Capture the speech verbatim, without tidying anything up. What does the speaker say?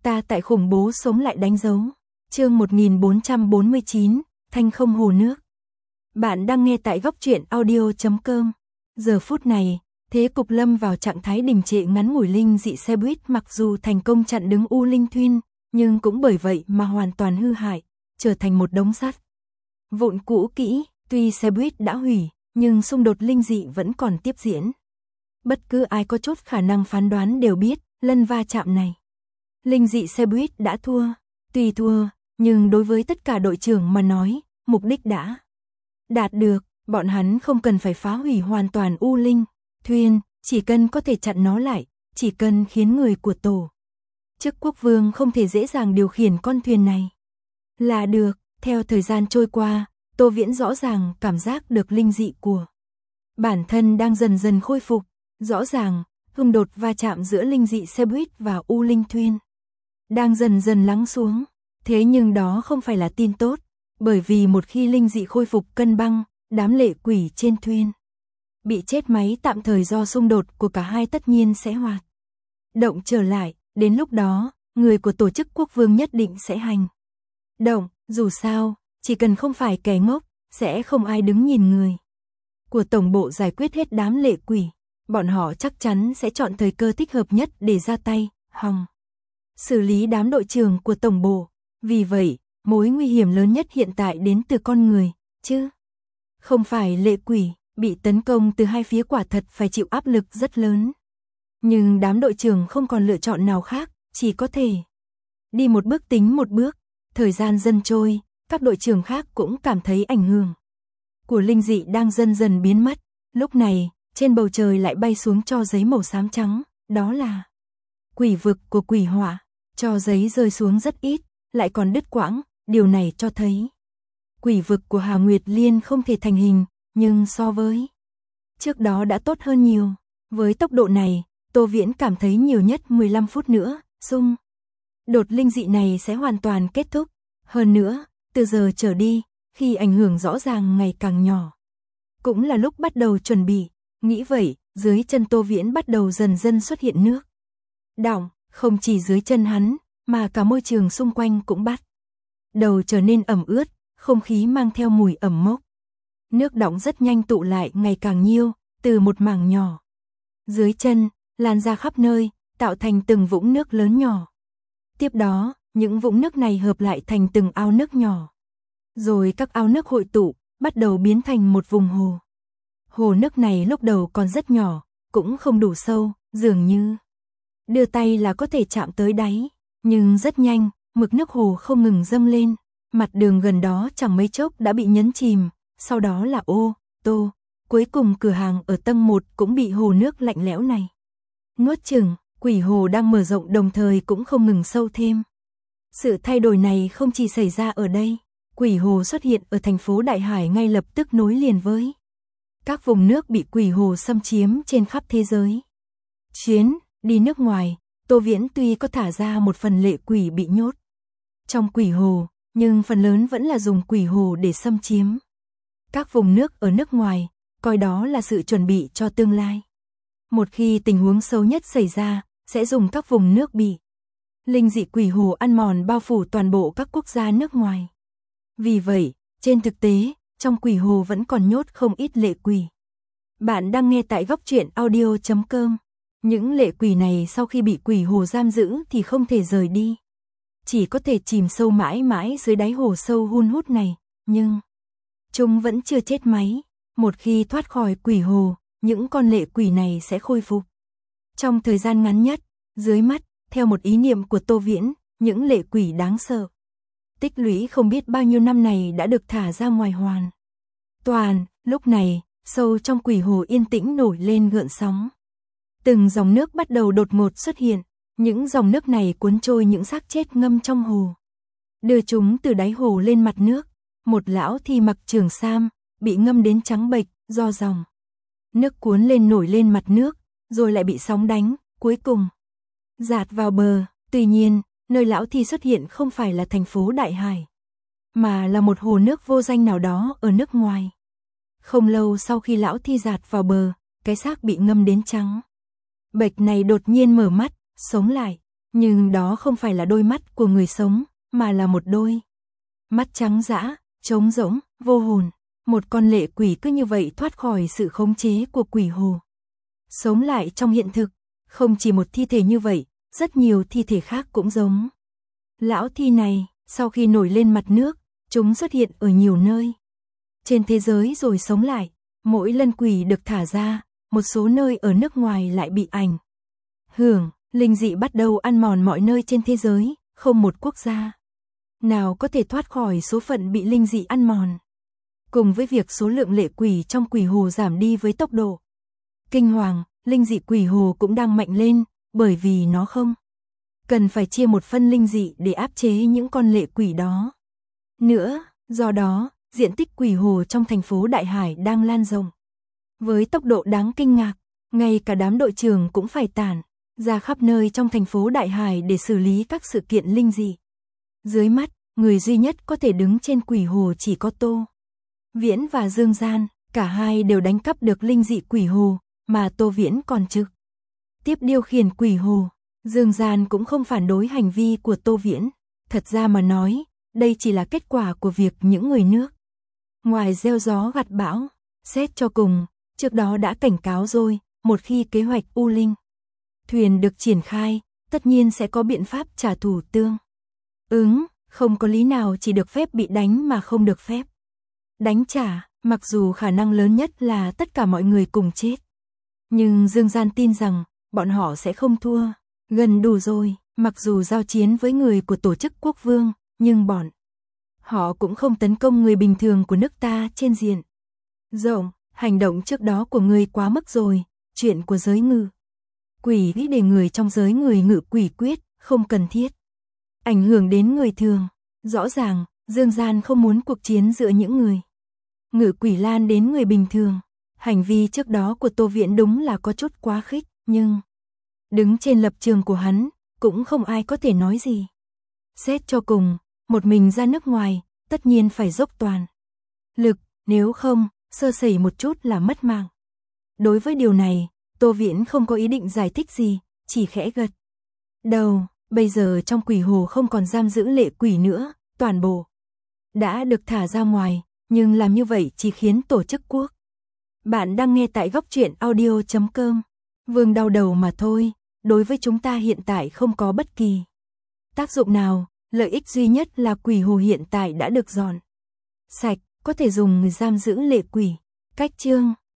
Ta tại khủng bố sống lại đánh dấu. Chương một nghìn bốn trăm bốn mươi chín, Thanh không hồ nước. Bạn đang nghe tại góc truyện audio chấm com. Giờ phút này, thế cục lâm vào trạng thái đình trệ ngắn ngủi. Linh dị xe buýt mặc dù thành công chặn đứng U Linh Thuyên, nhưng cũng bởi vậy mà hoàn toàn hư hại, trở thành một đống sắt vụn cũ kỹ. Tuy xe buýt đã hủy, nhưng xung đột linh dị vẫn còn tiếp diễn. Bất cứ ai có chút khả năng phán đoán đều biết, lần va chạm này, linh dị xe buýt đã thua. Tuy thua, nhưng đối với tất cả đội trưởng mà nói, mục đích đã đạt được. Bọn hắn không cần phải phá hủy hoàn toàn U Linh Thuyên, chỉ cần có thể chặn nó lại, chỉ cần khiến người của tổ chức quốc vương không thể dễ dàng điều khiển con thuyền này là được. Theo thời gian trôi qua, Tô Viễn rõ ràng cảm giác được linh dị của bản thân đang dần dần khôi phục. Rõ ràng, xung đột va chạm giữa linh dị xe buýt và U Linh Thuyên đang dần dần lắng xuống. Thế nhưng đó không phải là tin tốt, bởi vì một khi linh dị khôi phục cân bằng, đám lệ quỷ trên thuyền bị chết máy tạm thời do xung đột của cả hai tất nhiên sẽ hoạt động trở lại. Đến lúc đó, người của tổ chức quốc vương nhất định sẽ hành động. Dù sao, chỉ cần không phải kẻ ngốc, sẽ không ai đứng nhìn người của tổng bộ giải quyết hết đám lệ quỷ. Bọn họ chắc chắn sẽ chọn thời cơ thích hợp nhất để ra tay, hòng xử lý đám đội trưởng của tổng bộ. Vì vậy, mối nguy hiểm lớn nhất hiện tại đến từ con người, chứ không phải lệ quỷ. Bị tấn công từ hai phía quả thật phải chịu áp lực rất lớn. Nhưng đám đội trưởng không còn lựa chọn nào khác, chỉ có thể đi một bước tính một bước. Thời gian dần trôi, các đội trưởng khác cũng cảm thấy ảnh hưởng của linh dị đang dần dần biến mất. Lúc này, trên bầu trời lại bay xuống tro giấy màu xám trắng, đó là quỷ vực của quỷ hỏa. Tro giấy rơi xuống rất ít, lại còn đứt quãng, điều này cho thấy quỷ vực của Hà Nguyệt Liên không thể thành hình, nhưng so với trước đó đã tốt hơn nhiều. Với tốc độ này, Tô Viễn cảm thấy nhiều nhất mười lăm phút nữa, xung đột linh dị này sẽ hoàn toàn kết thúc. Hơn nữa, từ giờ trở đi, khi ảnh hưởng rõ ràng ngày càng nhỏ, cũng là lúc bắt đầu chuẩn bị. Nghĩ vậy, dưới chân Tô Viễn bắt đầu dần dần xuất hiện nước đọng. Không chỉ dưới chân hắn, mà cả môi trường xung quanh cũng bắt đầu trở nên ẩm ướt, không khí mang theo mùi ẩm mốc. Nước đọng rất nhanh tụ lại ngày càng nhiều, từ một mảng nhỏ dưới chân, lan ra khắp nơi, tạo thành từng vũng nước lớn nhỏ. Tiếp đó, những vũng nước này hợp lại thành từng ao nước nhỏ. Rồi các ao nước hội tụ, bắt đầu biến thành một vùng hồ. Hồ nước này lúc đầu còn rất nhỏ, cũng không đủ sâu, dường như đưa tay là có thể chạm tới đáy. Nhưng rất nhanh, mực nước hồ không ngừng dâng lên. Mặt đường gần đó chẳng mấy chốc đã bị nhấn chìm. Sau đó là ô tô. Cuối cùng cửa hàng ở tầng một cũng bị hồ nước lạnh lẽo này nuốt chửng. Quỷ hồ đang mở rộng đồng thời cũng không ngừng sâu thêm. Sự thay đổi này không chỉ xảy ra ở đây. Quỷ hồ xuất hiện ở thành phố Đại Hải ngay lập tức nối liền với các vùng nước bị quỷ hồ xâm chiếm trên khắp thế giới. Chuyến đi nước ngoài, Tô Viễn tuy có thả ra một phần lệ quỷ bị nhốt trong quỷ hồ, nhưng phần lớn vẫn là dùng quỷ hồ để xâm chiếm các vùng nước ở nước ngoài, coi đó là sự chuẩn bị cho tương lai. Một khi tình huống xấu nhất xảy ra, sẽ dùng các vùng nước bị linh dị quỷ hồ ăn mòn bao phủ toàn bộ các quốc gia nước ngoài. Vì vậy, trên thực tế, trong quỷ hồ vẫn còn nhốt không ít lệ quỷ. Bạn đang nghe tại góc truyện audio chấm com. Những lệ quỷ này sau khi bị quỷ hồ giam giữ thì không thể rời đi. Chỉ có thể chìm sâu mãi mãi dưới đáy hồ sâu hun hút này, nhưng chúng vẫn chưa chết máy. Một khi thoát khỏi quỷ hồ, những con lệ quỷ này sẽ khôi phục trong thời gian ngắn nhất. Dưới mắt, theo một ý niệm của Tô Viễn, những lệ quỷ đáng sợ tích lũy không biết bao nhiêu năm này đã được thả ra ngoài hoàn toàn. Lúc này, sâu trong quỷ hồ yên tĩnh nổi lên gợn sóng. Từng dòng nước bắt đầu đột ngột xuất hiện. Những dòng nước này cuốn trôi những xác chết ngâm trong hồ, đưa chúng từ đáy hồ lên mặt nước. Một lão thi mặc trường sam, bị ngâm đến trắng bệch do dòng nước cuốn lên nổi lên mặt nước, rồi lại bị sóng đánh, cuối cùng dạt vào bờ. Tuy nhiên, nơi lão thi xuất hiện không phải là thành phố Đại Hải, mà là một hồ nước vô danh nào đó ở nước ngoài. Không lâu sau khi lão thi dạt vào bờ, cái xác bị ngâm đến trắng bệch này đột nhiên mở mắt, sống lại. Nhưng đó không phải là đôi mắt của người sống, mà là một đôi mắt trắng dã, trống rỗng, vô hồn. Một con lệ quỷ cứ như vậy thoát khỏi sự khống chế của quỷ hồ. Sống lại trong hiện thực, không chỉ một thi thể như vậy, rất nhiều thi thể khác cũng giống. Lão thi này, sau khi nổi lên mặt nước, chúng xuất hiện ở nhiều nơi trên thế giới rồi sống lại. Mỗi lần quỷ được thả ra, một số nơi ở nước ngoài lại bị ảnh hưởng, linh dị bắt đầu ăn mòn mọi nơi trên thế giới, không một quốc gia nào có thể thoát khỏi số phận bị linh dị ăn mòn. Cùng với việc số lượng lệ quỷ trong quỷ hồ giảm đi với tốc độ kinh hoàng, linh dị quỷ hồ cũng đang mạnh lên, bởi vì nó không cần phải chia một phân linh dị để áp chế những con lệ quỷ đó nữa. Do đó, diện tích quỷ hồ trong thành phố Đại Hải đang lan rộng với tốc độ đáng kinh ngạc, ngay cả đám đội trưởng cũng phải tản ra khắp nơi trong thành phố Đại Hải để xử lý các sự kiện linh dị. Dưới mắt, người duy nhất có thể đứng trên quỷ hồ chỉ có Tô Viễn và Dương Gian, cả hai đều đánh cắp được linh dị quỷ hồ, mà Tô Viễn còn trực tiếp điều khiển quỷ hồ. Dương Gian cũng không phản đối hành vi của Tô Viễn, thật ra mà nói, đây chỉ là kết quả của việc những người nước ngoài gieo gió gặt bão. Xét cho cùng, trước đó đã cảnh cáo rồi, một khi kế hoạch U Linh thuyền được triển khai, tất nhiên sẽ có biện pháp trả thù tương ứng, không có lý nào chỉ được phép bị đánh mà không được phép đánh trả, mặc dù khả năng lớn nhất là tất cả mọi người cùng chết. Nhưng Dương Gian tin rằng, bọn họ sẽ không thua, gần đủ rồi, mặc dù giao chiến với người của tổ chức quốc vương, nhưng bọn họ cũng không tấn công người bình thường của nước ta trên diện rộng. Hành động trước đó của người quá mức rồi, chuyện của giới ngự quỷ để người trong giới người ngự quỷ quyết, không cần thiết ảnh hưởng đến người thường. Rõ ràng, Dương Gian không muốn cuộc chiến giữa những người ngự quỷ lan đến người bình thường. Hành vi trước đó của Tô Viễn đúng là có chút quá khích, nhưng đứng trên lập trường của hắn, cũng không ai có thể nói gì. Xét cho cùng, một mình ra nước ngoài, tất nhiên phải dốc toàn lực, nếu không, sơ sẩy một chút là mất mạng. Đối với điều này, Tô Viễn không có ý định giải thích gì, chỉ khẽ gật đầu. Bây giờ trong quỷ hồ không còn giam giữ lệ quỷ nữa, toàn bộ đã được thả ra ngoài, nhưng làm như vậy chỉ khiến tổ chức quốc. Bạn đang nghe tại góc truyện audio chấm com. Vương đau đầu mà thôi, đối với chúng ta hiện tại không có bất kỳ tác dụng nào, lợi ích duy nhất là quỷ hồ hiện tại đã được dọn sạch, có thể dùng giam giữ lệ quỷ. Cách chương